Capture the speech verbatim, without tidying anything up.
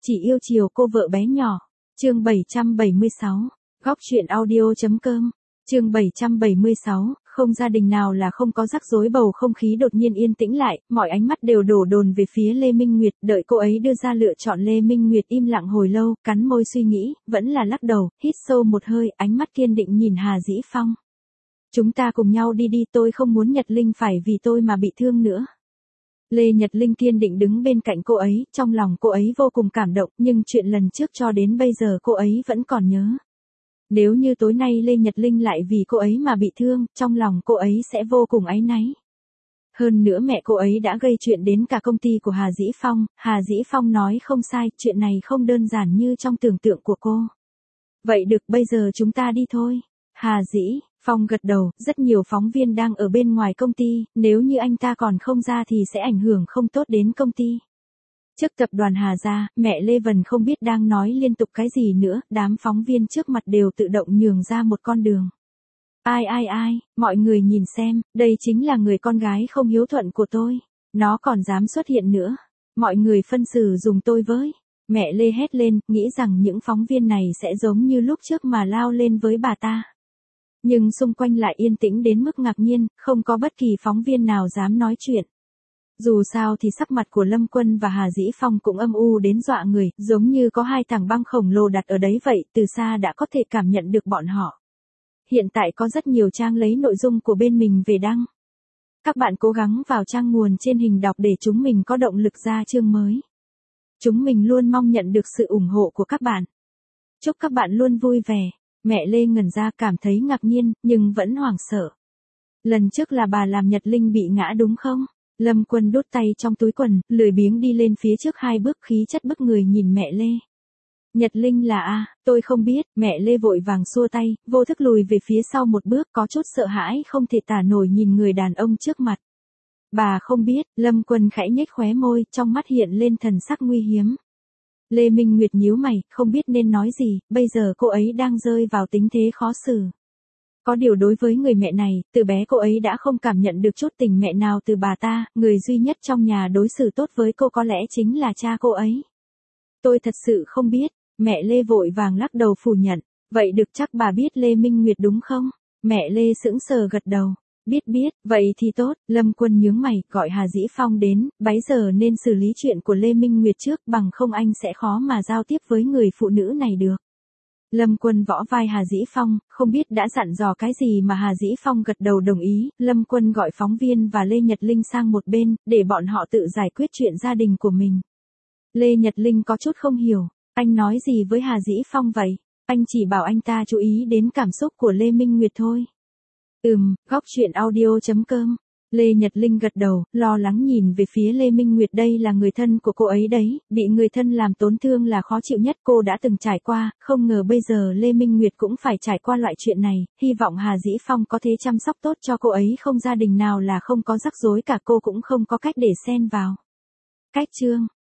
chỉ yêu chiều cô vợ bé nhỏ. Chương bảy trăm bảy mươi sáu, góc truyện audio.com. Chương bảy trăm bảy mươi sáu, không gia đình nào là không có rắc rối, bầu không khí đột nhiên yên tĩnh lại, mọi ánh mắt đều đổ dồn về phía Lê Minh Nguyệt, đợi cô ấy đưa ra lựa chọn. Lê Minh Nguyệt im lặng hồi lâu, cắn môi suy nghĩ, vẫn là lắc đầu, hít sâu một hơi, ánh mắt kiên định nhìn Hà Dĩ Phong. Chúng ta cùng nhau đi đi, tôi không muốn Nhật Linh phải vì tôi mà bị thương nữa. Lê Nhật Linh kiên định đứng bên cạnh cô ấy, trong lòng cô ấy vô cùng cảm động, nhưng chuyện lần trước cho đến bây giờ cô ấy vẫn còn nhớ. Nếu như tối nay Lê Nhật Linh lại vì cô ấy mà bị thương, trong lòng cô ấy sẽ vô cùng áy náy. Hơn nữa mẹ cô ấy đã gây chuyện đến cả công ty của Hà Dĩ Phong, Hà Dĩ Phong nói không sai, chuyện này không đơn giản như trong tưởng tượng của cô. Vậy được, bây giờ chúng ta đi thôi. Hà Dĩ Phong gật đầu, rất nhiều phóng viên đang ở bên ngoài công ty, nếu như anh ta còn không ra thì sẽ ảnh hưởng không tốt đến công ty. Trước tập đoàn Hà gia, mẹ Lê Vân không biết đang nói liên tục cái gì nữa, đám phóng viên trước mặt đều tự động nhường ra một con đường. Ai ai ai, mọi người nhìn xem, đây chính là người con gái không hiếu thuận của tôi, nó còn dám xuất hiện nữa. Mọi người phân xử dùng tôi với. Mẹ Lê hét lên, nghĩ rằng những phóng viên này sẽ giống như lúc trước mà lao lên với bà ta. Nhưng xung quanh lại yên tĩnh đến mức ngạc nhiên, không có bất kỳ phóng viên nào dám nói chuyện. Dù sao thì sắc mặt của Lâm Quân và Hà Dĩ Phong cũng âm u đến dọa người, giống như có hai tảng băng khổng lồ đặt ở đấy vậy, từ xa đã có thể cảm nhận được bọn họ. Hiện tại có rất nhiều trang lấy nội dung của bên mình về đăng. Các bạn cố gắng vào trang nguồn trên hình đọc để chúng mình có động lực ra chương mới. Chúng mình luôn mong nhận được sự ủng hộ của các bạn. Chúc các bạn luôn vui vẻ. Mẹ Lê ngẩn ra, cảm thấy ngạc nhiên, nhưng vẫn hoảng sợ. Lần trước là bà làm Nhật Linh bị ngã đúng không? Lâm Quân đút tay trong túi quần, lười biếng đi lên phía trước hai bước, khí chất bức người nhìn mẹ Lê. Nhật Linh là a, tôi không biết, mẹ Lê vội vàng xua tay, vô thức lùi về phía sau một bước, có chút sợ hãi không thể tả nổi nhìn người đàn ông trước mặt. Bà không biết, Lâm Quân khẽ nhếch khóe môi, trong mắt hiện lên thần sắc nguy hiểm. Lê Minh Nguyệt nhíu mày, không biết nên nói gì, bây giờ cô ấy đang rơi vào tình thế khó xử. Có điều đối với người mẹ này, từ bé cô ấy đã không cảm nhận được chút tình mẹ nào từ bà ta, người duy nhất trong nhà đối xử tốt với cô có lẽ chính là cha cô ấy. Tôi thật sự không biết, mẹ Lê vội vàng lắc đầu phủ nhận, vậy được, chắc bà biết Lê Minh Nguyệt đúng không? Mẹ Lê sững sờ gật đầu. Biết biết, vậy thì tốt. Lâm Quân nhướng mày, gọi Hà Dĩ Phong đến, bấy giờ nên xử lý chuyện của Lê Minh Nguyệt trước, bằng không anh sẽ khó mà giao tiếp với người phụ nữ này được. Lâm Quân võ vai Hà Dĩ Phong, không biết đã dặn dò cái gì mà Hà Dĩ Phong gật đầu đồng ý. Lâm Quân gọi phóng viên và Lê Nhật Linh sang một bên, để bọn họ tự giải quyết chuyện gia đình của mình. Lê Nhật Linh có chút không hiểu, anh nói gì với Hà Dĩ Phong vậy? Anh chỉ bảo anh ta chú ý đến cảm xúc của Lê Minh Nguyệt thôi. Ừm, góc truyện audio.com. Lê Nhật Linh gật đầu, lo lắng nhìn về phía Lê Minh Nguyệt, đây là người thân của cô ấy đấy, bị người thân làm tổn thương là khó chịu nhất, cô đã từng trải qua, không ngờ bây giờ Lê Minh Nguyệt cũng phải trải qua loại chuyện này, hy vọng Hà Dĩ Phong có thể chăm sóc tốt cho cô ấy, không gia đình nào là không có rắc rối cả, cô cũng không có cách để xen vào. Cách chương